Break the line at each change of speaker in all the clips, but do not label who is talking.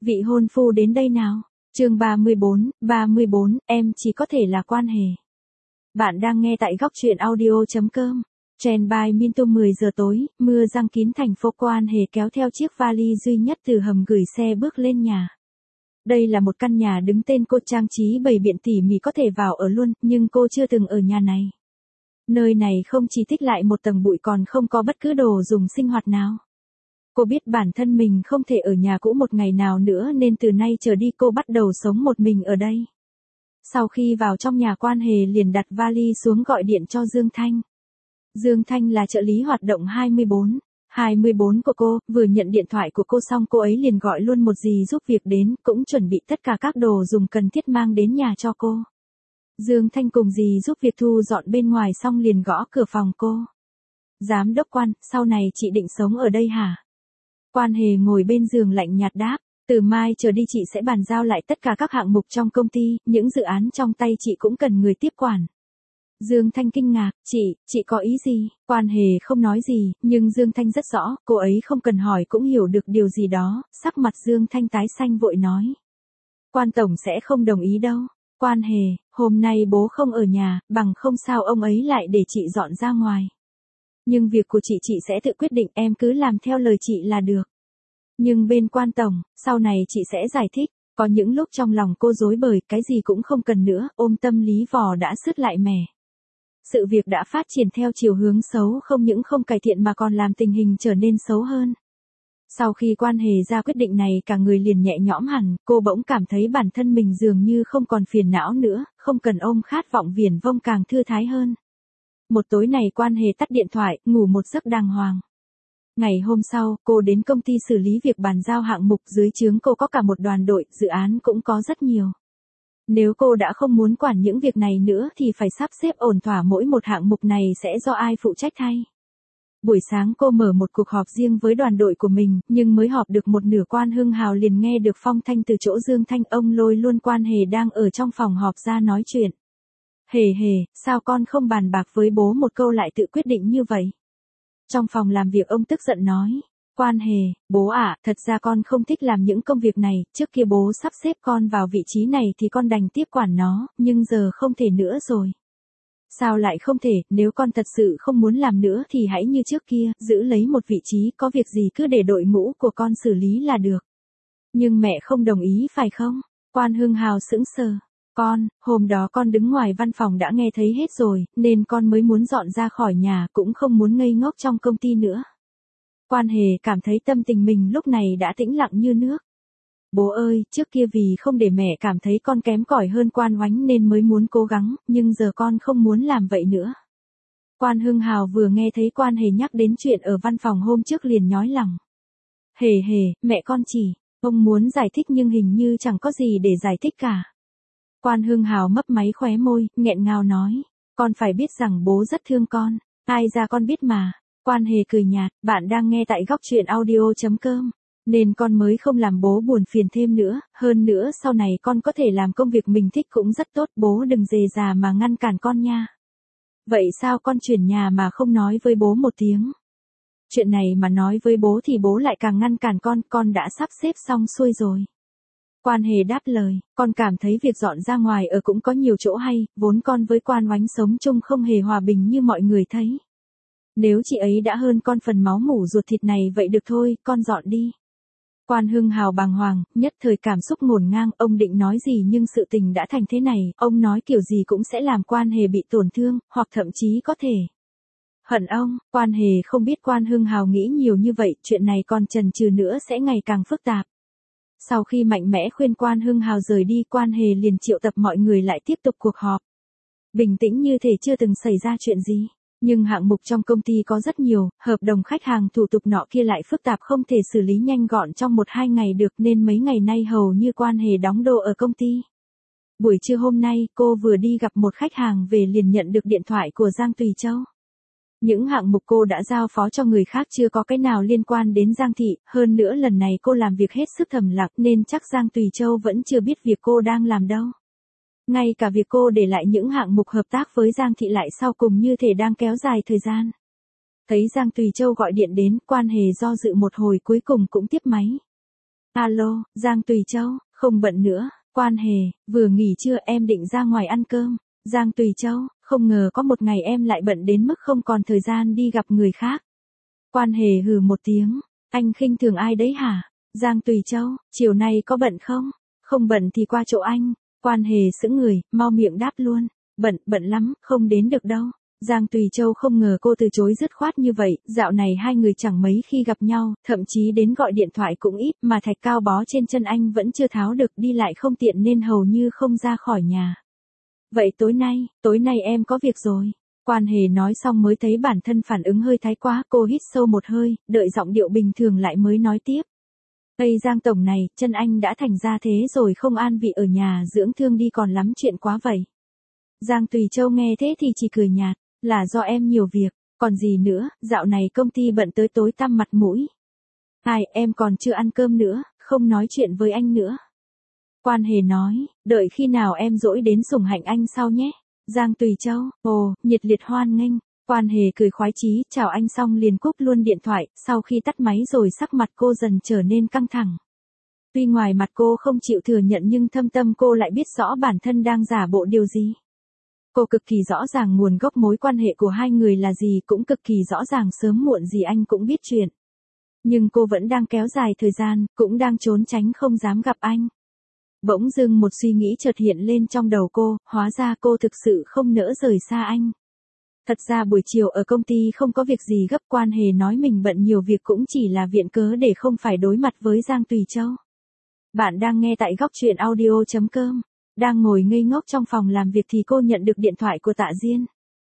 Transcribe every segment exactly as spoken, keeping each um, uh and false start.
Vị hôn phu đến đây nào. Chương ba mươi bốn, ba mươi bốn, em chỉ có thể là Quan Hề. Bạn đang nghe tại góc truyện audio chấm com. Trend by Minto. Mười giờ tối, mưa giăng kín thành phố. Quan Hề kéo theo chiếc vali duy nhất từ hầm gửi xe bước lên nhà. Đây là một căn nhà đứng tên cô, trang trí bày biện tỉ mỉ có thể vào ở luôn, nhưng cô chưa từng ở nhà này. Nơi này không chỉ tích lại một tầng bụi còn không có bất cứ đồ dùng sinh hoạt nào. Cô biết bản thân mình không thể ở nhà cũ một ngày nào nữa nên từ nay trở đi cô bắt đầu sống một mình ở đây. Sau khi vào trong nhà, Quan Hề liền đặt vali xuống gọi điện cho Dương Thanh. Dương Thanh là trợ lý hoạt động hai mươi bốn, hai mươi bốn của cô, vừa nhận điện thoại của cô xong cô ấy liền gọi luôn một dì giúp việc đến, cũng chuẩn bị tất cả các đồ dùng cần thiết mang đến nhà cho cô. Dương Thanh cùng dì giúp việc thu dọn bên ngoài xong liền gõ cửa phòng cô. Giám đốc Quan, sau này chị định sống ở đây hả? Quan Hề ngồi bên giường lạnh nhạt đáp, từ mai trở đi chị sẽ bàn giao lại tất cả các hạng mục trong công ty, những dự án trong tay chị cũng cần người tiếp quản. Dương Thanh kinh ngạc, chị, chị có ý gì? Quan Hề không nói gì, nhưng Dương Thanh rất rõ, cô ấy không cần hỏi cũng hiểu được điều gì đó, sắc mặt Dương Thanh tái xanh vội nói. Quan Tổng sẽ không đồng ý đâu. Quan Hề, hôm nay bố không ở nhà, bằng không sao ông ấy lại để chị dọn ra ngoài. Nhưng việc của chị chị sẽ tự quyết định, em cứ làm theo lời chị là được. Nhưng bên Quan Tổng, sau này chị sẽ giải thích. Có những lúc trong lòng cô rối bời, cái gì cũng không cần nữa, ôm tâm lý vò đã sứt lại mẻ. Sự việc đã phát triển theo chiều hướng xấu, không những không cải thiện mà còn làm tình hình trở nên xấu hơn. Sau khi Quan Hề ra quyết định này, cả người liền nhẹ nhõm hẳn, cô bỗng cảm thấy bản thân mình dường như không còn phiền não nữa, không cần ôm khát vọng viển vông, càng thư thái hơn. Một tối này Quan Hề tắt điện thoại, ngủ một giấc đàng hoàng. Ngày hôm sau, cô đến công ty xử lý việc bàn giao hạng mục, dưới trướng cô có cả một đoàn đội, dự án cũng có rất nhiều. Nếu cô đã không muốn quản những việc này nữa thì phải sắp xếp ổn thỏa mỗi một hạng mục này sẽ do ai phụ trách thay. Buổi sáng cô mở một cuộc họp riêng với đoàn đội của mình, nhưng mới họp được một nửa Quan Hưng Hào liền nghe được phong thanh từ chỗ Dương Thanh, ông lôi luôn Quan Hề đang ở trong phòng họp ra nói chuyện. Hề hề, sao con không bàn bạc với bố một câu lại tự quyết định như vậy? Trong phòng làm việc ông tức giận nói. Quan Hề, bố ạ, thật ra con không thích làm những công việc này, trước kia bố sắp xếp con vào vị trí này thì con đành tiếp quản nó, nhưng giờ không thể nữa rồi. Sao lại không thể, nếu con thật sự không muốn làm nữa thì hãy như trước kia, giữ lấy một vị trí, có việc gì cứ để đội ngũ của con xử lý là được. Nhưng mẹ không đồng ý phải không? Quan Hưng Hào sững sờ. Con, hôm đó con đứng ngoài văn phòng đã nghe thấy hết rồi, nên con mới muốn dọn ra khỏi nhà, cũng không muốn ngây ngốc trong công ty nữa. Quan Hề cảm thấy tâm tình mình lúc này đã tĩnh lặng như nước. Bố ơi, trước kia vì không để mẹ cảm thấy con kém cỏi hơn Quan Oánh nên mới muốn cố gắng, nhưng giờ con không muốn làm vậy nữa. Quan Hưng Hào vừa nghe thấy Quan Hề nhắc đến chuyện ở văn phòng hôm trước liền nhói lòng. Hề hề, mẹ con chỉ, ông muốn giải thích nhưng hình như chẳng có gì để giải thích cả. Quan Hưng Hào mấp máy khóe môi, nghẹn ngào nói, con phải biết rằng bố rất thương con, ai ra con biết mà. Quan Hề cười nhạt, bạn đang nghe tại góc truyện audio chấm com, nên con mới không làm bố buồn phiền thêm nữa, hơn nữa sau này con có thể làm công việc mình thích cũng rất tốt, bố đừng dề già mà ngăn cản con nha. Vậy sao con chuyển nhà mà không nói với bố một tiếng? Chuyện này mà nói với bố thì bố lại càng ngăn cản con, con đã sắp xếp xong xuôi rồi. Quan Hề đáp lời, con cảm thấy việc dọn ra ngoài ở cũng có nhiều chỗ hay, vốn con với Quan Oánh sống chung không hề hòa bình như mọi người thấy. Nếu chị ấy đã hơn con phần máu mủ ruột thịt này vậy được thôi, con dọn đi. Quan Hưng Hào bàng hoàng, nhất thời cảm xúc ngổn ngang, ông định nói gì nhưng sự tình đã thành thế này, ông nói kiểu gì cũng sẽ làm Quan Hề bị tổn thương, hoặc thậm chí có thể hận ông. Quan Hề không biết Quan Hưng Hào nghĩ nhiều như vậy, chuyện này còn chần chừ nữa sẽ ngày càng phức tạp. Sau khi mạnh mẽ khuyên Quan Hưng Hào rời đi, Quan Hề liền triệu tập mọi người lại tiếp tục cuộc họp. Bình tĩnh như thể chưa từng xảy ra chuyện gì. Nhưng hạng mục trong công ty có rất nhiều, hợp đồng khách hàng thủ tục nọ kia lại phức tạp không thể xử lý nhanh gọn trong một hai ngày được nên mấy ngày nay hầu như Quan Hề đóng đô ở công ty. Buổi trưa hôm nay cô vừa đi gặp một khách hàng về liền nhận được điện thoại của Giang Tùy Châu. Những hạng mục cô đã giao phó cho người khác chưa có cái nào liên quan đến Giang Thị, hơn nữa lần này cô làm việc hết sức thầm lặng nên chắc Giang Tùy Châu vẫn chưa biết việc cô đang làm đâu. Ngay cả việc cô để lại những hạng mục hợp tác với Giang Thị lại sau cùng như thể đang kéo dài thời gian. Thấy Giang Tùy Châu gọi điện đến, Quan Hề do dự một hồi cuối cùng cũng tiếp máy. Alo, Giang Tùy Châu, không bận nữa, Quan Hề, vừa nghỉ trưa em định ra ngoài ăn cơm. Giang Tùy Châu, không ngờ có một ngày em lại bận đến mức không còn thời gian đi gặp người khác. Quan Hề hừ một tiếng, anh khinh thường ai đấy hả? Giang Tùy Châu, chiều nay có bận không? Không bận thì qua chỗ anh. Quan Hề sững người, mau miệng đáp luôn, bận, bận lắm, không đến được đâu. Giang Tùy Châu không ngờ cô từ chối dứt khoát như vậy, dạo này hai người chẳng mấy khi gặp nhau, thậm chí đến gọi điện thoại cũng ít, mà thạch cao bó trên chân anh vẫn chưa tháo được, đi lại không tiện nên hầu như không ra khỏi nhà. Vậy tối nay, tối nay em có việc rồi. Quan Hề nói xong mới thấy bản thân phản ứng hơi thái quá, cô hít sâu một hơi, đợi giọng điệu bình thường lại mới nói tiếp. Ây Giang tổng này, chân anh đã thành ra thế rồi, không an vị ở nhà dưỡng thương đi, còn lắm chuyện quá vậy. Giang Tùy Châu nghe thế thì chỉ cười nhạt, là do em nhiều việc, còn gì nữa, dạo này công ty bận tới tối tăm mặt mũi. Ai, em còn chưa ăn cơm nữa, không nói chuyện với anh nữa. Quan Hề nói, đợi khi nào em rỗi đến sủng hạnh anh sau nhé. Giang Tùy Châu, ồ, nhiệt liệt hoan nghênh. Quan Hề cười khoái chí, chào anh xong liền cúp luôn điện thoại, sau khi tắt máy rồi sắc mặt cô dần trở nên căng thẳng. Tuy ngoài mặt cô không chịu thừa nhận nhưng thâm tâm cô lại biết rõ bản thân đang giả bộ điều gì. Cô cực kỳ rõ ràng nguồn gốc mối quan hệ của hai người là gì, cũng cực kỳ rõ ràng sớm muộn gì anh cũng biết chuyện. Nhưng cô vẫn đang kéo dài thời gian, cũng đang trốn tránh không dám gặp anh. Bỗng dưng một suy nghĩ chợt hiện lên trong đầu cô, hóa ra cô thực sự không nỡ rời xa anh. Thật ra buổi chiều ở công ty không có việc gì gấp, Quan Hề nói mình bận nhiều việc cũng chỉ là viện cớ để không phải đối mặt với Giang Tùy Châu. Bạn đang nghe tại góc truyện audio chấm com. Đang ngồi ngây ngốc trong phòng làm việc thì cô nhận được điện thoại của Tạ Diên.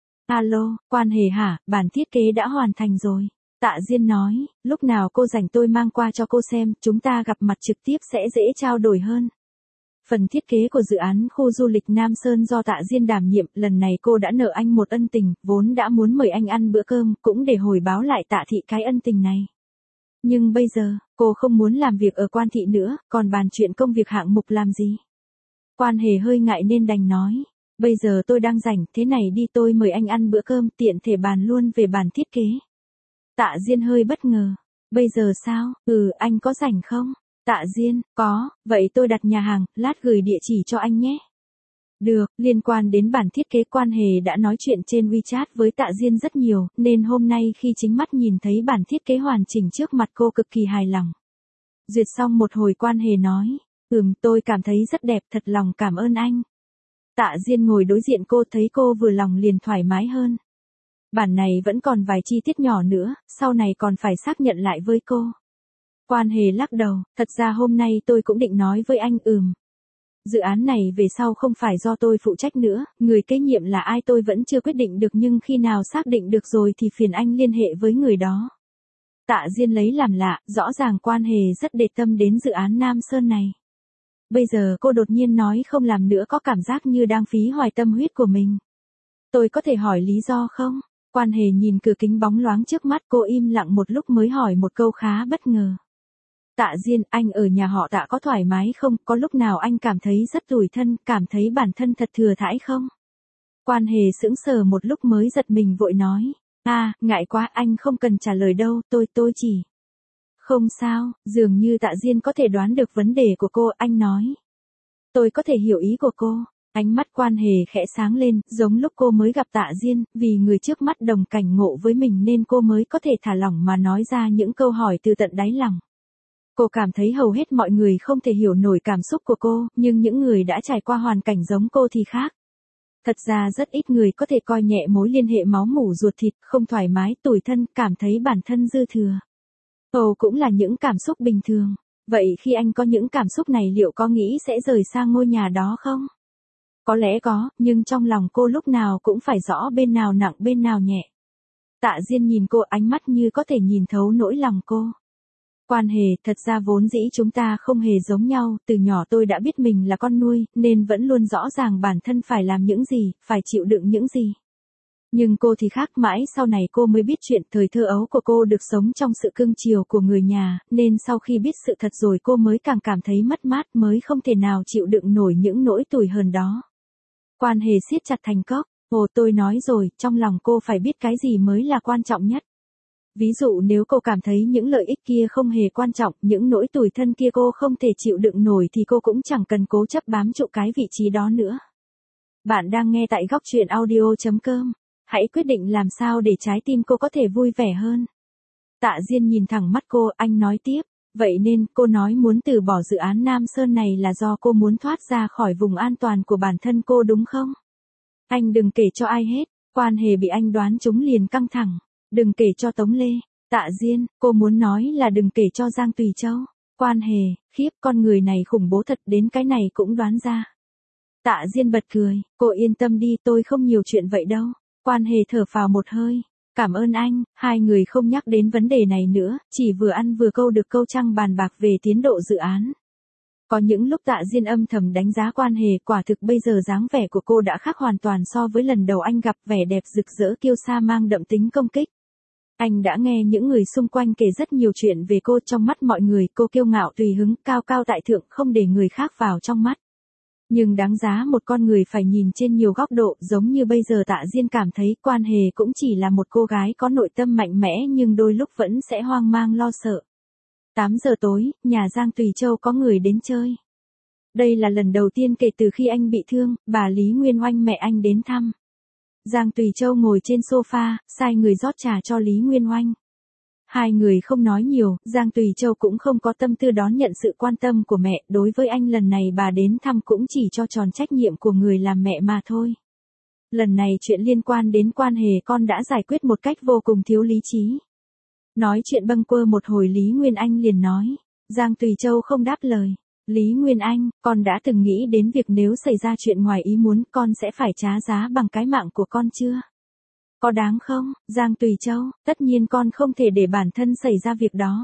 Alo, Quan Hề hả, bản thiết kế đã hoàn thành rồi. Tạ Diên nói, lúc nào cô rảnh tôi mang qua cho cô xem, chúng ta gặp mặt trực tiếp sẽ dễ trao đổi hơn. Phần thiết kế của dự án khu du lịch Nam Sơn do Tạ Diên đảm nhiệm, lần này cô đã nợ anh một ân tình, vốn đã muốn mời anh ăn bữa cơm, cũng để hồi báo lại Tạ thị cái ân tình này. Nhưng bây giờ, cô không muốn làm việc ở Quan thị nữa, còn bàn chuyện công việc hạng mục làm gì. Quan Hề hơi ngại nên đành nói, bây giờ tôi đang rảnh, thế này đi, tôi mời anh ăn bữa cơm, tiện thể bàn luôn về bản thiết kế. Tạ Diên hơi bất ngờ, bây giờ sao, ừ, anh có rảnh không? Tạ Diên, có, vậy tôi đặt nhà hàng, lát gửi địa chỉ cho anh nhé. Được, liên quan đến bản thiết kế Quan Hề đã nói chuyện trên WeChat với Tạ Diên rất nhiều, nên hôm nay khi chính mắt nhìn thấy bản thiết kế hoàn chỉnh trước mặt cô cực kỳ hài lòng. Duyệt xong một hồi Quan Hề nói, ừm, tôi cảm thấy rất đẹp, thật lòng cảm ơn anh. Tạ Diên ngồi đối diện cô, thấy cô vừa lòng liền thoải mái hơn. Bản này vẫn còn vài chi tiết nhỏ nữa, sau này còn phải xác nhận lại với cô. Quan Hề lắc đầu, thật ra hôm nay tôi cũng định nói với anh, ừm. Dự án này về sau không phải do tôi phụ trách nữa, người kế nhiệm là ai tôi vẫn chưa quyết định được, nhưng khi nào xác định được rồi thì phiền anh liên hệ với người đó. Tạ Diên lấy làm lạ, rõ ràng Quan Hề rất để tâm đến dự án Nam Sơn này. Bây giờ cô đột nhiên nói không làm nữa có cảm giác như đang phí hoài tâm huyết của mình. Tôi có thể hỏi lý do không? Quan Hề nhìn cửa kính bóng loáng trước mắt, cô im lặng một lúc mới hỏi một câu khá bất ngờ. Tạ Diên, anh ở nhà họ Tạ có thoải mái không? Có lúc nào anh cảm thấy rất tủi thân, cảm thấy bản thân thật thừa thãi không? Quan Hề sững sờ một lúc mới giật mình vội nói. À, ngại quá, anh không cần trả lời đâu, tôi, tôi chỉ... Không sao, dường như Tạ Diên có thể đoán được vấn đề của cô, anh nói. Tôi có thể hiểu ý của cô. Ánh mắt Quan Hề khẽ sáng lên, giống lúc cô mới gặp Tạ Diên, vì người trước mắt đồng cảnh ngộ với mình nên cô mới có thể thả lỏng mà nói ra những câu hỏi từ tận đáy lòng. Cô cảm thấy hầu hết mọi người không thể hiểu nổi cảm xúc của cô, nhưng những người đã trải qua hoàn cảnh giống cô thì khác. Thật ra rất ít người có thể coi nhẹ mối liên hệ máu mủ ruột thịt, không thoải mái, tủi thân, cảm thấy bản thân dư thừa. Ồ, cũng là những cảm xúc bình thường. Vậy khi anh có những cảm xúc này liệu có nghĩ sẽ rời xa ngôi nhà đó không? Có lẽ có, nhưng trong lòng cô lúc nào cũng phải rõ bên nào nặng bên nào nhẹ. Tạ Diên nhìn cô, ánh mắt như có thể nhìn thấu nỗi lòng cô. Quan Hề, thật ra vốn dĩ chúng ta không hề giống nhau, từ nhỏ tôi đã biết mình là con nuôi, nên vẫn luôn rõ ràng bản thân phải làm những gì, phải chịu đựng những gì. Nhưng cô thì khác, mãi sau này cô mới biết chuyện, thời thơ ấu của cô được sống trong sự cưng chiều của người nhà, nên sau khi biết sự thật rồi cô mới càng cảm thấy mất mát, mới không thể nào chịu đựng nổi những nỗi tủi hờn đó. Quan Hề siết chặt thành cốc, ồ tôi nói rồi, trong lòng cô phải biết cái gì mới là quan trọng nhất. Ví dụ nếu cô cảm thấy những lợi ích kia không hề quan trọng, những nỗi tủi thân kia cô không thể chịu đựng nổi thì cô cũng chẳng cần cố chấp bám trụ cái vị trí đó nữa. Bạn đang nghe tại góc truyện audio chấm com. Hãy quyết định làm sao để trái tim cô có thể vui vẻ hơn. Tạ Diên nhìn thẳng mắt cô, anh nói tiếp. Vậy nên, cô nói muốn từ bỏ dự án Nam Sơn này là do cô muốn thoát ra khỏi vùng an toàn của bản thân cô đúng không? Anh đừng kể cho ai hết, quan hệ bị anh đoán trúng liền căng thẳng. Đừng kể cho Tống Lê. Tạ Diên, cô muốn nói là đừng kể cho Giang Tùy Châu. Quan hệ, khiếp, con người này khủng bố thật, đến cái này cũng đoán ra. Tạ Diên bật cười, cô yên tâm đi, tôi không nhiều chuyện vậy đâu. Quan hệ thở phào một hơi. Cảm ơn anh. Hai người không nhắc đến vấn đề này nữa, chỉ vừa ăn vừa câu được câu trăng bàn bạc về tiến độ dự án. Có những lúc Tạ Diên âm thầm đánh giá quan hệ, quả thực bây giờ dáng vẻ của cô đã khác hoàn toàn so với lần đầu anh gặp, vẻ đẹp rực rỡ kiêu sa mang đậm tính công kích. Anh đã nghe những người xung quanh kể rất nhiều chuyện về cô, trong mắt mọi người cô kiêu ngạo tùy hứng, cao cao tại thượng, không để người khác vào trong mắt. Nhưng đáng giá một con người phải nhìn trên nhiều góc độ, giống như bây giờ Tạ Diên cảm thấy quan hệ cũng chỉ là một cô gái có nội tâm mạnh mẽ nhưng đôi lúc vẫn sẽ hoang mang lo sợ. tám giờ tối, nhà Giang Tùy Châu có người đến chơi. Đây là lần đầu tiên kể từ khi anh bị thương, bà Lý Nguyên Oanh mẹ anh đến thăm. Giang Tùy Châu ngồi trên sofa, sai người rót trà cho Lý Nguyên Oanh. Hai người không nói nhiều, Giang Tùy Châu cũng không có tâm tư đón nhận sự quan tâm của mẹ, đối với anh lần này bà đến thăm cũng chỉ cho tròn trách nhiệm của người làm mẹ mà thôi. Lần này chuyện liên quan đến quan hệ con đã giải quyết một cách vô cùng thiếu lý trí. Nói chuyện bâng quơ một hồi Lý Nguyên Anh liền nói. Giang Tùy Châu không đáp lời. Lý Nguyên Anh, con đã từng nghĩ đến việc nếu xảy ra chuyện ngoài ý muốn con sẽ phải trả giá bằng cái mạng của con chưa? Có đáng không, Giang Tùy Châu, tất nhiên con không thể để bản thân xảy ra việc đó.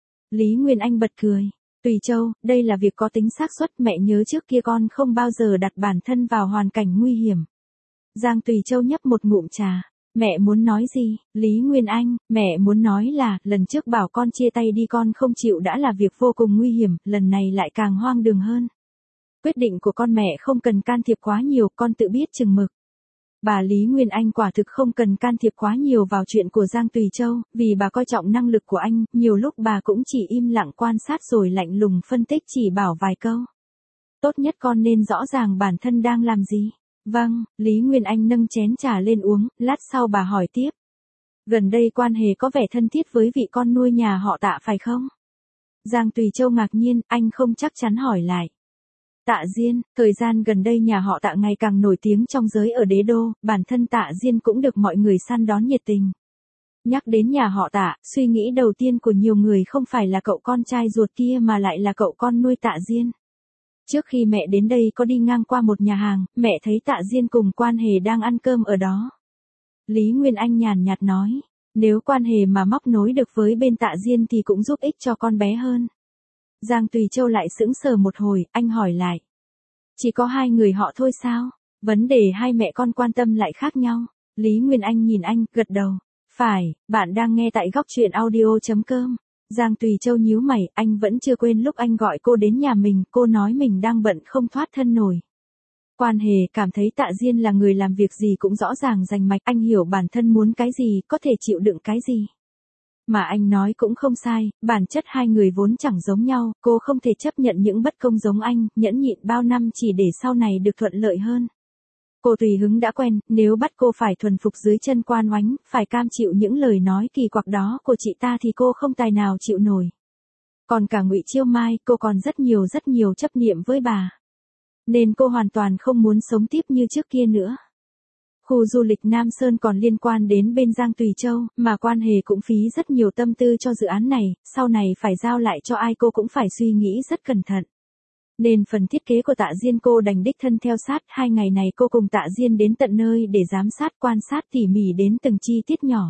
Lý Nguyên Anh bật cười. Tùy Châu, đây là việc có tính xác suất, mẹ nhớ trước kia con không bao giờ đặt bản thân vào hoàn cảnh nguy hiểm. Giang Tùy Châu nhấp một ngụm trà. Mẹ muốn nói gì? Lý Nguyên Anh, mẹ muốn nói là, lần trước bảo con chia tay đi con không chịu đã là việc vô cùng nguy hiểm, lần này lại càng hoang đường hơn. Quyết định của con mẹ không cần can thiệp quá nhiều, con tự biết chừng mực. Bà Lý Nguyên Anh quả thực không cần can thiệp quá nhiều vào chuyện của Giang Tùy Châu, vì bà coi trọng năng lực của anh, nhiều lúc bà cũng chỉ im lặng quan sát rồi lạnh lùng phân tích, chỉ bảo vài câu. Tốt nhất con nên rõ ràng bản thân đang làm gì. Vâng, Lý Nguyên Anh nâng chén trà lên uống, lát sau bà hỏi tiếp. Gần đây quan hệ có vẻ thân thiết với vị con nuôi nhà họ Tạ phải không? Giang Tùy Châu ngạc nhiên, anh không chắc chắn hỏi lại. Tạ Diên, thời gian gần đây nhà họ Tạ ngày càng nổi tiếng trong giới ở đế đô, bản thân Tạ Diên cũng được mọi người săn đón nhiệt tình. Nhắc đến nhà họ Tạ, suy nghĩ đầu tiên của nhiều người không phải là cậu con trai ruột kia mà lại là cậu con nuôi Tạ Diên. Trước khi mẹ đến đây có đi ngang qua một nhà hàng, mẹ thấy Tạ Diên cùng quan hệ đang ăn cơm ở đó. Lý Nguyên Anh nhàn nhạt nói, nếu quan hệ mà móc nối được với bên Tạ Diên thì cũng giúp ích cho con bé hơn. Giang Tùy Châu lại sững sờ một hồi, anh hỏi lại. Chỉ có hai người họ thôi sao? Vấn đề hai mẹ con quan tâm lại khác nhau. Lý Nguyên Anh nhìn anh, gật đầu. Phải, bạn đang nghe tại góc truyện audio chấm com. Giang Tùy Châu nhíu mày, anh vẫn chưa quên lúc anh gọi cô đến nhà mình, cô nói mình đang bận không thoát thân nổi. Quan hệ cảm thấy Tạ Diên là người làm việc gì cũng rõ ràng rành mạch, anh hiểu bản thân muốn cái gì, có thể chịu đựng cái gì. Mà anh nói cũng không sai, bản chất hai người vốn chẳng giống nhau, cô không thể chấp nhận những bất công giống anh, nhẫn nhịn bao năm chỉ để sau này được thuận lợi hơn. Cô tùy hứng đã quen, nếu bắt cô phải thuần phục dưới chân Quan Oánh, phải cam chịu những lời nói kỳ quặc đó của chị ta thì cô không tài nào chịu nổi. Còn cả Ngụy Chiêu Mai, cô còn rất nhiều rất nhiều chấp niệm với bà. Nên cô hoàn toàn không muốn sống tiếp như trước kia nữa. Khu du lịch Nam Sơn còn liên quan đến bên Giang Tùy Châu, mà quan hệ cũng phí rất nhiều tâm tư cho dự án này, sau này phải giao lại cho ai cô cũng phải suy nghĩ rất cẩn thận. Nên phần thiết kế của Tạ Diên cô đành đích thân theo sát, hai ngày này cô cùng Tạ Diên đến tận nơi để giám sát quan sát tỉ mỉ đến từng chi tiết nhỏ.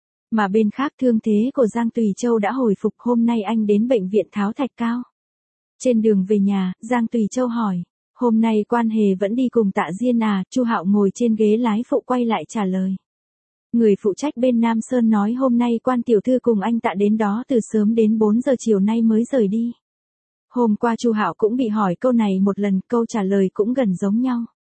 Mà bên khác thương thế của Giang Tùy Châu đã hồi phục, hôm nay anh đến bệnh viện Tháo Thạch Cao. Trên đường về nhà, Giang Tùy Châu hỏi, hôm nay quan hệ vẫn đi cùng Tạ Diên à? Chu Hạo ngồi trên ghế lái phụ quay lại trả lời. Người phụ trách bên Nam Sơn nói hôm nay Quan tiểu thư cùng anh Tạ đến đó từ sớm đến bốn giờ chiều nay mới rời đi. Hôm qua Chu Hạo cũng bị hỏi câu này một lần, câu trả lời cũng gần giống nhau.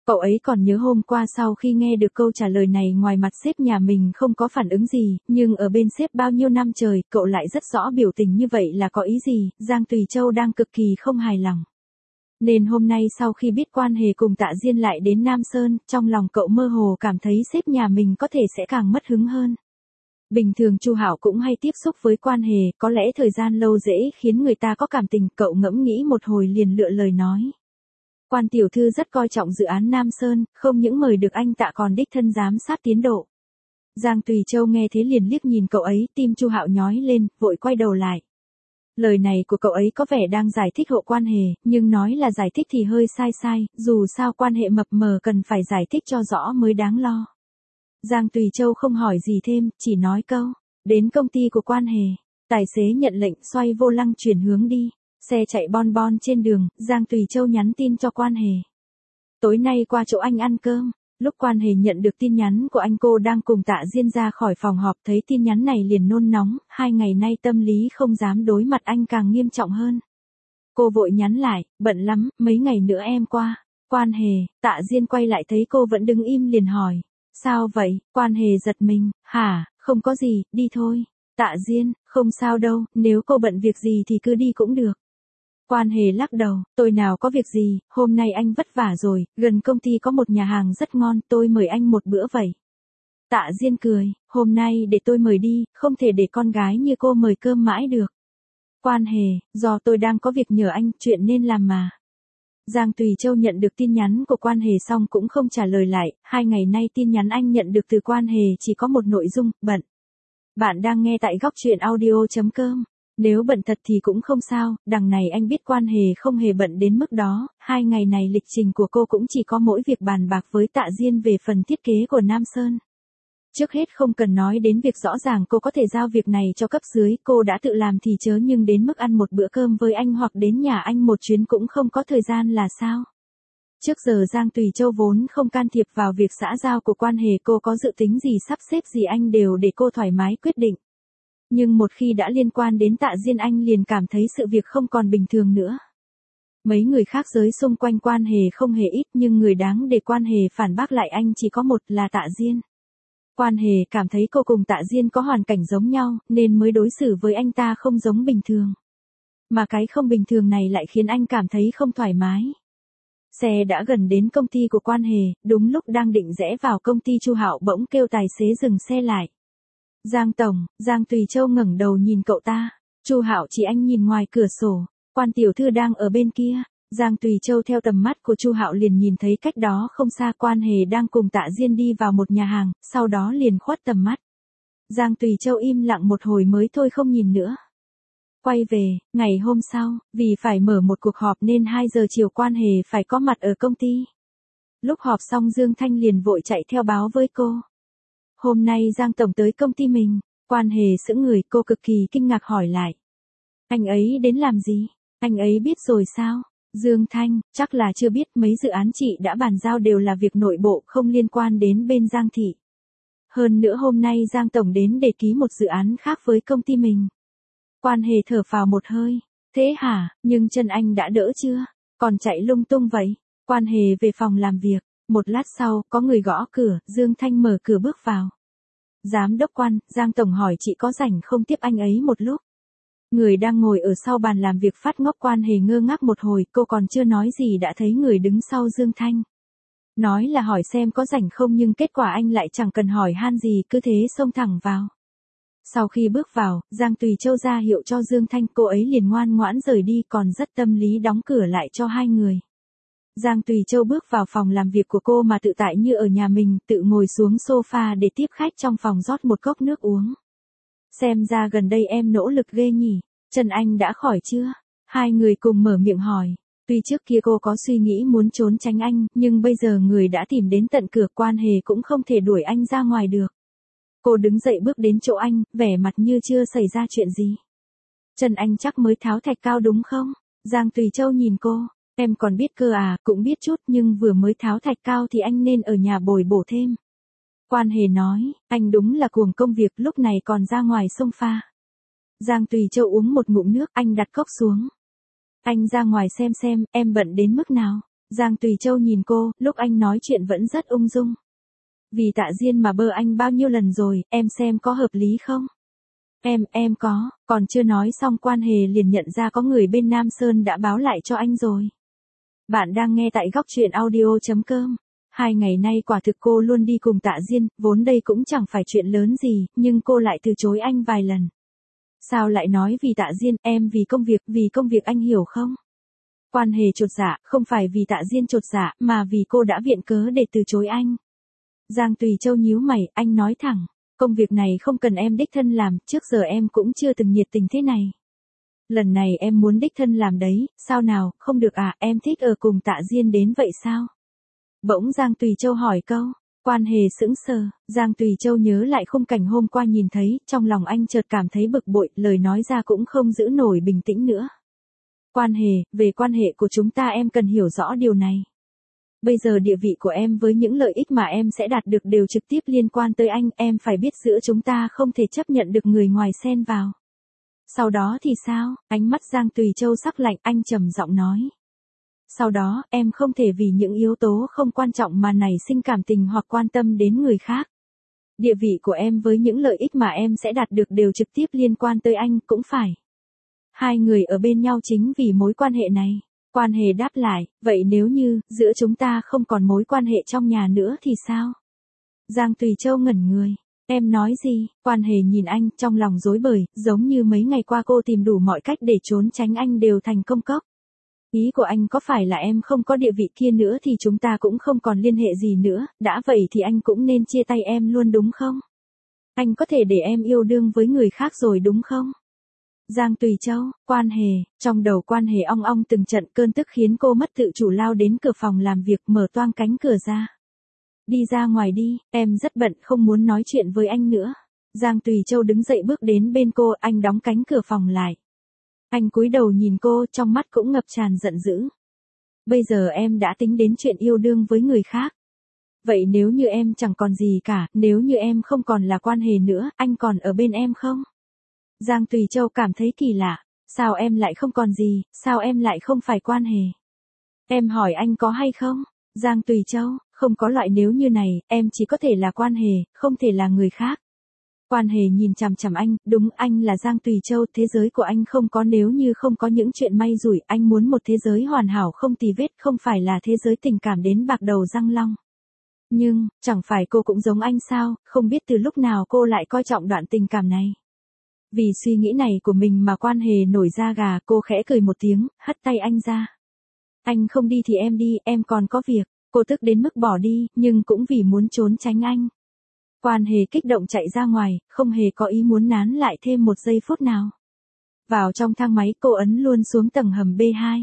Cậu ấy còn nhớ hôm qua sau khi nghe được câu trả lời này ngoài mặt sếp nhà mình không có phản ứng gì, nhưng ở bên sếp bao nhiêu năm trời, cậu lại rất rõ biểu tình như vậy là có ý gì, Giang Tùy Châu đang cực kỳ không hài lòng. Nên hôm nay sau khi biết Quan Hề cùng Tạ Diên lại đến Nam Sơn, trong lòng cậu mơ hồ cảm thấy sếp nhà mình có thể sẽ càng mất hứng hơn. Bình thường Chu Hạo cũng hay tiếp xúc với Quan Hề, có lẽ thời gian lâu dễ khiến người ta có cảm tình, cậu ngẫm nghĩ một hồi liền lựa lời nói. Quan tiểu thư rất coi trọng dự án Nam Sơn, không những mời được anh Tạ còn đích thân giám sát tiến độ. Giang Tùy Châu nghe thế liền liếc nhìn cậu ấy, tim Chu Hạo nhói lên, vội quay đầu lại. Lời này của cậu ấy có vẻ đang giải thích hộ Quan Hề, nhưng nói là giải thích thì hơi sai sai, dù sao quan hệ mập mờ cần phải giải thích cho rõ mới đáng lo. Giang Tùy Châu không hỏi gì thêm, chỉ nói câu, đến công ty của Quan Hề. Tài xế nhận lệnh xoay vô lăng chuyển hướng đi. Xe chạy bon bon trên đường, Giang Tùy Châu nhắn tin cho Quan Hề. Tối nay qua chỗ anh ăn cơm. Lúc Quan Hề nhận được tin nhắn của anh, cô đang cùng Tạ Diên ra khỏi phòng họp, thấy tin nhắn này liền nôn nóng, hai ngày nay tâm lý không dám đối mặt anh càng nghiêm trọng hơn. Cô vội nhắn lại, bận lắm, mấy ngày nữa em qua. Quan Hề, Tạ Diên quay lại thấy cô vẫn đứng im liền hỏi. Sao vậy? Quan Hề giật mình, hả, không có gì, đi thôi. Tạ Diên, không sao đâu, nếu cô bận việc gì thì cứ đi cũng được. Quan Hề lắc đầu, tôi nào có việc gì, hôm nay anh vất vả rồi, gần công ty có một nhà hàng rất ngon, tôi mời anh một bữa vậy. Tạ Diên cười, hôm nay để tôi mời đi, không thể để con gái như cô mời cơm mãi được. Quan Hề, do tôi đang có việc nhờ anh, chuyện nên làm mà. Giang Tùy Châu nhận được tin nhắn của Quan Hề xong cũng không trả lời lại, hai ngày nay tin nhắn anh nhận được từ Quan Hề chỉ có một nội dung, bận. Bạn đang nghe tại góc truyện audio chấm com. Nếu bận thật thì cũng không sao, đằng này anh biết Quan Hề không hề bận đến mức đó, hai ngày này lịch trình của cô cũng chỉ có mỗi việc bàn bạc với Tạ Diên về phần thiết kế của Nam Sơn. Trước hết không cần nói đến việc rõ ràng cô có thể giao việc này cho cấp dưới, cô đã tự làm thì chớ, nhưng đến mức ăn một bữa cơm với anh hoặc đến nhà anh một chuyến cũng không có thời gian là sao? Trước giờ Giang Tùy Châu vốn không can thiệp vào việc xã giao của Quan Hề, cô có dự tính gì sắp xếp gì anh đều để cô thoải mái quyết định. Nhưng một khi đã liên quan đến Tạ Diên anh liền cảm thấy sự việc không còn bình thường nữa. Mấy người khác giới xung quanh Quan Hề không hề ít, nhưng người đáng để Quan Hề phản bác lại anh chỉ có một, là Tạ Diên. Quan Hề cảm thấy cô cùng Tạ Diên có hoàn cảnh giống nhau, nên mới đối xử với anh ta không giống bình thường. Mà cái không bình thường này lại khiến anh cảm thấy không thoải mái. Xe đã gần đến công ty của Quan Hề, đúng lúc đang định rẽ vào công ty, Chu Hạo bỗng kêu tài xế dừng xe lại. Giang tổng, Giang Tùy Châu ngẩng đầu nhìn cậu ta. Chu Hạo chỉ anh nhìn ngoài cửa sổ, Quan tiểu thư đang ở bên kia. Giang Tùy Châu theo tầm mắt của Chu Hạo liền nhìn thấy cách đó không xa Quan Hề đang cùng Tạ Diên đi vào một nhà hàng, sau đó liền khuất tầm mắt. Giang Tùy Châu im lặng một hồi mới thôi không nhìn nữa. Quay về, ngày hôm sau, vì phải mở một cuộc họp nên hai giờ chiều Quan Hề phải có mặt ở công ty. Lúc họp xong Dương Thanh liền vội chạy theo báo với cô. Hôm nay Giang tổng tới công ty mình. Quan Hề sững người, cô cực kỳ kinh ngạc hỏi lại. Anh ấy đến làm gì? Anh ấy biết rồi sao? Dương Thanh, chắc là chưa biết, mấy dự án chị đã bàn giao đều là việc nội bộ không liên quan đến bên Giang thị. Hơn nữa hôm nay Giang tổng đến để ký một dự án khác với công ty mình. Quan Hề thở phào một hơi. Thế hả, nhưng chân anh đã đỡ chưa? Còn chạy lung tung vậy? Quan Hề về phòng làm việc. Một lát sau, có người gõ cửa, Dương Thanh mở cửa bước vào. Giám đốc Quan, Giang tổng hỏi chị có rảnh không tiếp anh ấy một lúc. Người đang ngồi ở sau bàn làm việc phát ngốc. Quan Hề ngơ ngác một hồi, cô còn chưa nói gì đã thấy người đứng sau Dương Thanh. Nói là hỏi xem có rảnh không, nhưng kết quả anh lại chẳng cần hỏi han gì, cứ thế xông thẳng vào. Sau khi bước vào, Giang Tùy Châu ra hiệu cho Dương Thanh, cô ấy liền ngoan ngoãn rời đi, còn rất tâm lý đóng cửa lại cho hai người. Giang Tùy Châu bước vào phòng làm việc của cô mà tự tại như ở nhà mình, tự ngồi xuống sofa để tiếp khách trong phòng rót một cốc nước uống. Xem ra gần đây em nỗ lực ghê nhỉ, Trần Anh đã khỏi chưa? Hai người cùng mở miệng hỏi. Tuy trước kia cô có suy nghĩ muốn trốn tránh anh, nhưng bây giờ người đã tìm đến tận cửa, Quan Hề cũng không thể đuổi anh ra ngoài được. Cô đứng dậy bước đến chỗ anh, vẻ mặt như chưa xảy ra chuyện gì. Trần Anh chắc mới tháo thạch cao đúng không? Giang Tùy Châu nhìn cô, em còn biết cơ à, cũng biết chút, nhưng vừa mới tháo thạch cao thì anh nên ở nhà bồi bổ thêm. Quan Hề nói, anh đúng là cuồng công việc, lúc này còn ra ngoài xông pha. Giang Tùy Châu uống một ngụm nước, anh đặt cốc xuống. Anh ra ngoài xem xem, em bận đến mức nào. Giang Tùy Châu nhìn cô, lúc anh nói chuyện vẫn rất ung dung. Vì Tạ Diên mà bơ anh bao nhiêu lần rồi, em xem có hợp lý không? Em, em có, còn chưa nói xong Quan Hề liền nhận ra có người bên Nam Sơn đã báo lại cho anh rồi. Bạn đang nghe tại góc truyện audio.com. Hai ngày nay quả thực cô luôn đi cùng Tạ Diên, vốn đây cũng chẳng phải chuyện lớn gì, nhưng cô lại từ chối anh vài lần. Sao lại nói vì Tạ Diên, em vì công việc, vì công việc anh hiểu không? Quan Hề chột dạ, không phải vì Tạ Diên chột dạ, mà vì cô đã viện cớ để từ chối anh. Giang Tùy Châu nhíu mày, anh nói thẳng, công việc này không cần em đích thân làm, trước giờ em cũng chưa từng nhiệt tình thế này. Lần này em muốn đích thân làm đấy, sao nào, không được à, em thích ở cùng Tạ Diên đến vậy sao? Bỗng Giang Tùy Châu hỏi câu, Quan Hề sững sờ, Giang Tùy Châu nhớ lại khung cảnh hôm qua nhìn thấy, trong lòng anh chợt cảm thấy bực bội, lời nói ra cũng không giữ nổi bình tĩnh nữa. Quan Hề, về quan hệ của chúng ta em cần hiểu rõ điều này. Bây giờ địa vị của em với những lợi ích mà em sẽ đạt được đều trực tiếp liên quan tới anh, em phải biết giữa chúng ta không thể chấp nhận được người ngoài xen vào. Sau đó thì sao? Ánh mắt Giang Tùy Châu sắc lạnh, anh trầm giọng nói. Sau đó, em không thể vì những yếu tố không quan trọng mà nảy sinh cảm tình hoặc quan tâm đến người khác. Địa vị của em với những lợi ích mà em sẽ đạt được đều trực tiếp liên quan tới anh, cũng phải. Hai người ở bên nhau chính vì mối quan hệ này. Quan Hề đáp lại, vậy nếu như, giữa chúng ta không còn mối quan hệ trong nhà nữa thì sao? Giang Tùy Châu ngẩn người. Em nói gì? Quan Hề nhìn anh, trong lòng rối bời, giống như mấy ngày qua cô tìm đủ mọi cách để trốn tránh anh đều thành công cốc. Ý của anh có phải là em không có địa vị kia nữa thì chúng ta cũng không còn liên hệ gì nữa, đã vậy thì anh cũng nên chia tay em luôn đúng không? Anh có thể để em yêu đương với người khác rồi đúng không? Giang Tùy Châu, Quan Hề, trong đầu Quan Hề ong ong từng trận, cơn tức khiến cô mất tự chủ lao đến cửa phòng làm việc, mở toang cánh cửa ra. Đi ra ngoài đi, em rất bận không muốn nói chuyện với anh nữa. Giang Tùy Châu đứng dậy bước đến bên cô, anh đóng cánh cửa phòng lại. Anh cúi đầu nhìn cô, trong mắt cũng ngập tràn giận dữ. Bây giờ em đã tính đến chuyện yêu đương với người khác. Vậy nếu như em chẳng còn gì cả, nếu như em không còn là Quan Hề nữa, anh còn ở bên em không? Giang Tùy Châu cảm thấy kỳ lạ, sao em lại không còn gì, sao em lại không phải Quan Hề? Em hỏi anh có hay không? Giang Tùy Châu, không có loại nếu như này, em chỉ có thể là Quan Hề, không thể là người khác. Quan Hề nhìn chằm chằm anh, đúng anh là Giang Tùy Châu, thế giới của anh không có nếu như không có những chuyện may rủi, anh muốn một thế giới hoàn hảo không tì vết, không phải là thế giới tình cảm đến bạc đầu răng long. Nhưng, chẳng phải cô cũng giống anh sao, không biết từ lúc nào cô lại coi trọng đoạn tình cảm này. Vì suy nghĩ này của mình mà Quan Hề nổi da gà, cô khẽ cười một tiếng, hất tay anh ra. Anh không đi thì em đi, em còn có việc. Cô tức đến mức bỏ đi, nhưng cũng vì muốn trốn tránh anh. Quan Hề kích động chạy ra ngoài, không hề có ý muốn nán lại thêm một giây phút nào. Vào trong thang máy, cô ấn luôn xuống tầng hầm B hai.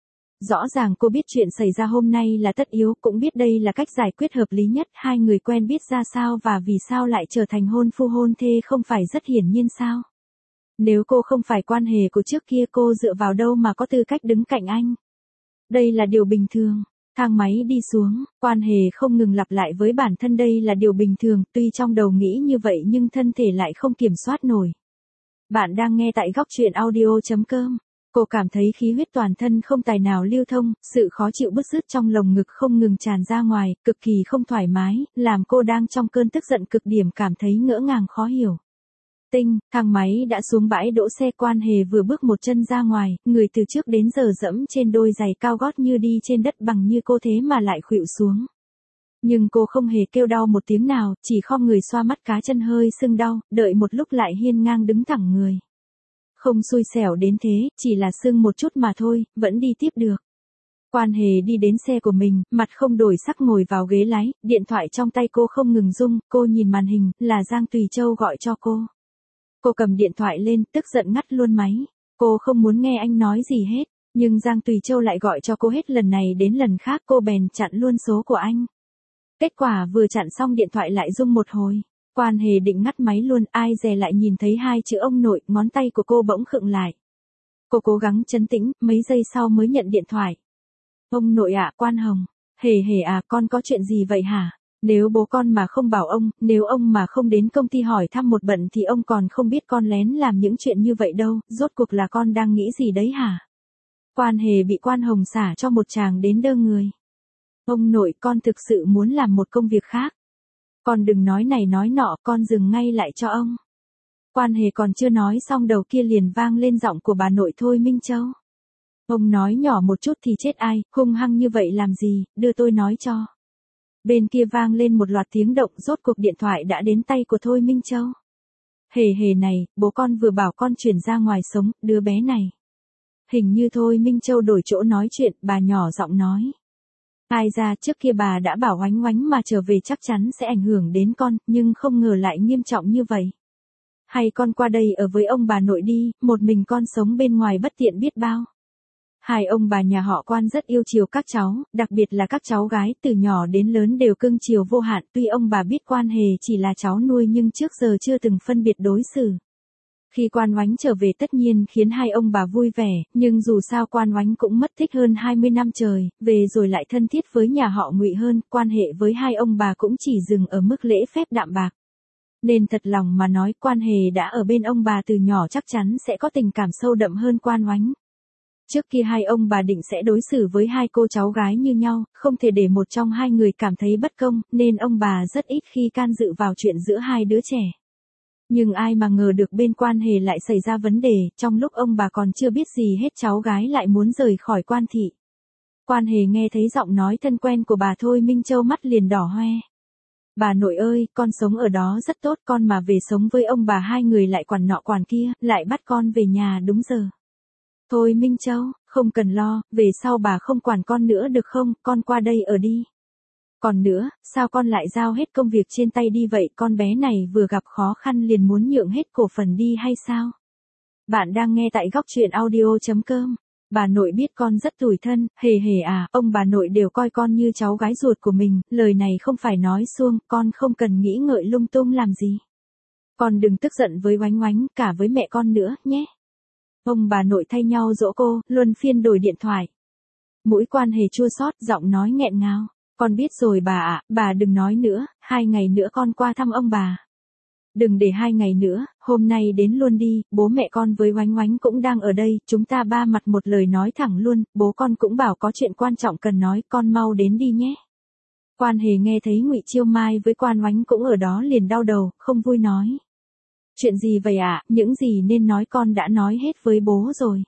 Rõ ràng cô biết chuyện xảy ra hôm nay là tất yếu, cũng biết đây là cách giải quyết hợp lý nhất, hai người quen biết ra sao và vì sao lại trở thành hôn phu hôn thê không phải rất hiển nhiên sao? Nếu cô không phải Quan Hề của trước kia, cô dựa vào đâu mà có tư cách đứng cạnh anh? Đây là điều bình thường. Thang máy đi xuống, Quan Hề không ngừng lặp lại với bản thân đây là điều bình thường, tuy trong đầu nghĩ như vậy nhưng thân thể lại không kiểm soát nổi. Bạn đang nghe tại góc truyện audio.com. Cô cảm thấy khí huyết toàn thân không tài nào lưu thông, sự khó chịu bứt rứt trong lồng ngực không ngừng tràn ra ngoài, cực kỳ không thoải mái, làm cô đang trong cơn tức giận cực điểm cảm thấy ngỡ ngàng khó hiểu. Tinh, thang máy đã xuống bãi đỗ xe. Quan Hề vừa bước một chân ra ngoài, người từ trước đến giờ dẫm trên đôi giày cao gót như đi trên đất bằng như cô thế mà lại khuỵu xuống. Nhưng cô không hề kêu đau một tiếng nào, chỉ khom người xoa mắt cá chân hơi sưng đau, đợi một lúc lại hiên ngang đứng thẳng người. Không xui xẻo đến thế, chỉ là sưng một chút mà thôi, vẫn đi tiếp được. Quan Hề đi đến xe của mình, mặt không đổi sắc ngồi vào ghế lái, điện thoại trong tay cô không ngừng rung, cô nhìn màn hình, là Giang Tùy Châu gọi cho cô. Cô cầm điện thoại lên, tức giận ngắt luôn máy. Cô không muốn nghe anh nói gì hết, nhưng Giang Tùy Châu lại gọi cho cô hết lần này đến lần khác, cô bèn chặn luôn số của anh. Kết quả vừa chặn xong điện thoại lại rung một hồi. Quan Hề định ngắt máy luôn, ai dè lại nhìn thấy hai chữ ông nội, ngón tay của cô bỗng khựng lại. Cô cố gắng trấn tĩnh, mấy giây sau mới nhận điện thoại. Ông nội ạ, Quan Hồng. Hề hề à, con có chuyện gì vậy hả? Nếu bố con mà không bảo ông, nếu ông mà không đến công ty hỏi thăm một bận thì ông còn không biết con lén làm những chuyện như vậy đâu, rốt cuộc là con đang nghĩ gì đấy hả? Quan Hề bị Quan Hồng xả cho một tràng đến đơ người. Ông nội, con thực sự muốn làm một công việc khác. Con đừng nói này nói nọ, con dừng ngay lại cho ông. Quan Hề còn chưa nói xong đầu kia liền vang lên giọng của bà nội Thôi Minh Châu. Ông nói nhỏ một chút thì chết ai, hung hăng như vậy làm gì, đưa tôi nói cho. Bên kia vang lên một loạt tiếng động, rốt cuộc điện thoại đã đến tay của Thôi Minh Châu. Hề hề này, bố con vừa bảo con chuyển ra ngoài sống, đứa bé này. Hình như Thôi Minh Châu đổi chỗ nói chuyện, bà nhỏ giọng nói. Ai ra, trước kia bà đã bảo Oánh Oánh mà trở về chắc chắn sẽ ảnh hưởng đến con, nhưng không ngờ lại nghiêm trọng như vậy. Hay con qua đây ở với ông bà nội đi, một mình con sống bên ngoài bất tiện biết bao. Hai ông bà nhà họ Quan rất yêu chiều các cháu, đặc biệt là các cháu gái, từ nhỏ đến lớn đều cưng chiều vô hạn, tuy ông bà biết Quan Hề chỉ là cháu nuôi nhưng trước giờ chưa từng phân biệt đối xử. Khi Quan Oánh trở về tất nhiên khiến hai ông bà vui vẻ, nhưng dù sao Quan Oánh cũng mất tích hơn hai mươi năm trời, về rồi lại thân thiết với nhà họ Ngụy hơn, quan hệ với hai ông bà cũng chỉ dừng ở mức lễ phép đạm bạc. Nên thật lòng mà nói, Quan Hề đã ở bên ông bà từ nhỏ chắc chắn sẽ có tình cảm sâu đậm hơn Quan Oánh. Trước kia hai ông bà định sẽ đối xử với hai cô cháu gái như nhau, không thể để một trong hai người cảm thấy bất công, nên ông bà rất ít khi can dự vào chuyện giữa hai đứa trẻ. Nhưng ai mà ngờ được bên Quan Hề lại xảy ra vấn đề, trong lúc ông bà còn chưa biết gì hết cháu gái lại muốn rời khỏi Quan thị. Quan Hề nghe thấy giọng nói thân quen của bà Thôi Minh Châu mắt liền đỏ hoe. Bà nội ơi, con sống ở đó rất tốt, con mà về sống với ông bà hai người lại quản nọ quản kia, lại bắt con về nhà đúng giờ. Thôi Minh Châu, không cần lo, về sau bà không quản con nữa được không, con qua đây ở đi. Còn nữa, sao con lại giao hết công việc trên tay đi vậy, con bé này vừa gặp khó khăn liền muốn nhượng hết cổ phần đi hay sao? Bạn đang nghe tại góc truyện audio chấm com. Bà nội biết con rất tủi thân, hề hề à, ông bà nội đều coi con như cháu gái ruột của mình, lời này không phải nói suông, con không cần nghĩ ngợi lung tung làm gì. Con đừng tức giận với Oánh Oánh, cả với mẹ con nữa, nhé. Ông bà nội thay nhau dỗ cô, luân phiên đổi điện thoại. Mũi Quan Hề chua xót, giọng nói nghẹn ngào. Con biết rồi bà ạ, bà đừng nói nữa, hai ngày nữa con qua thăm ông bà. Đừng để hai ngày nữa, hôm nay đến luôn đi, bố mẹ con với Oánh Oánh cũng đang ở đây, chúng ta ba mặt một lời nói thẳng luôn, bố con cũng bảo có chuyện quan trọng cần nói, con mau đến đi nhé. Quan Hề nghe thấy Ngụy Chiêu Mai với Quan Oánh cũng ở đó liền đau đầu, không vui nói. Chuyện gì vậy ạ, à? Những gì nên nói con đã nói hết với bố rồi.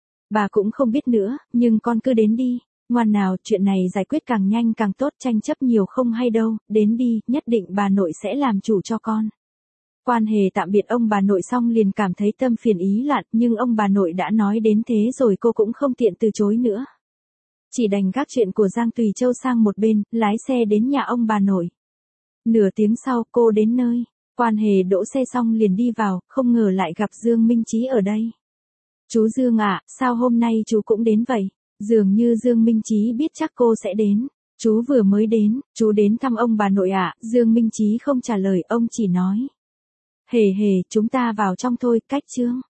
Bà cũng không biết nữa, nhưng con cứ đến đi. Ngoan nào, chuyện này giải quyết càng nhanh càng tốt, tranh chấp nhiều không hay đâu, đến đi, nhất định bà nội sẽ làm chủ cho con. Quan Hề tạm biệt ông bà nội xong liền cảm thấy tâm phiền ý loạn, nhưng ông bà nội đã nói đến thế rồi cô cũng không tiện từ chối nữa. Chỉ đành gác chuyện của Giang Tùy Châu sang một bên, lái xe đến nhà ông bà nội. Nửa tiếng sau cô đến nơi, Quan Hề đỗ xe xong liền đi vào, không ngờ lại gặp Dương Minh Chí ở đây. Chú Dương ạ, à, sao hôm nay chú cũng đến vậy? Dường như Dương Minh Chí biết chắc cô sẽ đến. Chú vừa mới đến, chú đến thăm ông bà nội ạ, à? Dương Minh Chí không trả lời, ông chỉ nói. Hề hề, chúng ta vào trong thôi, cách Trương.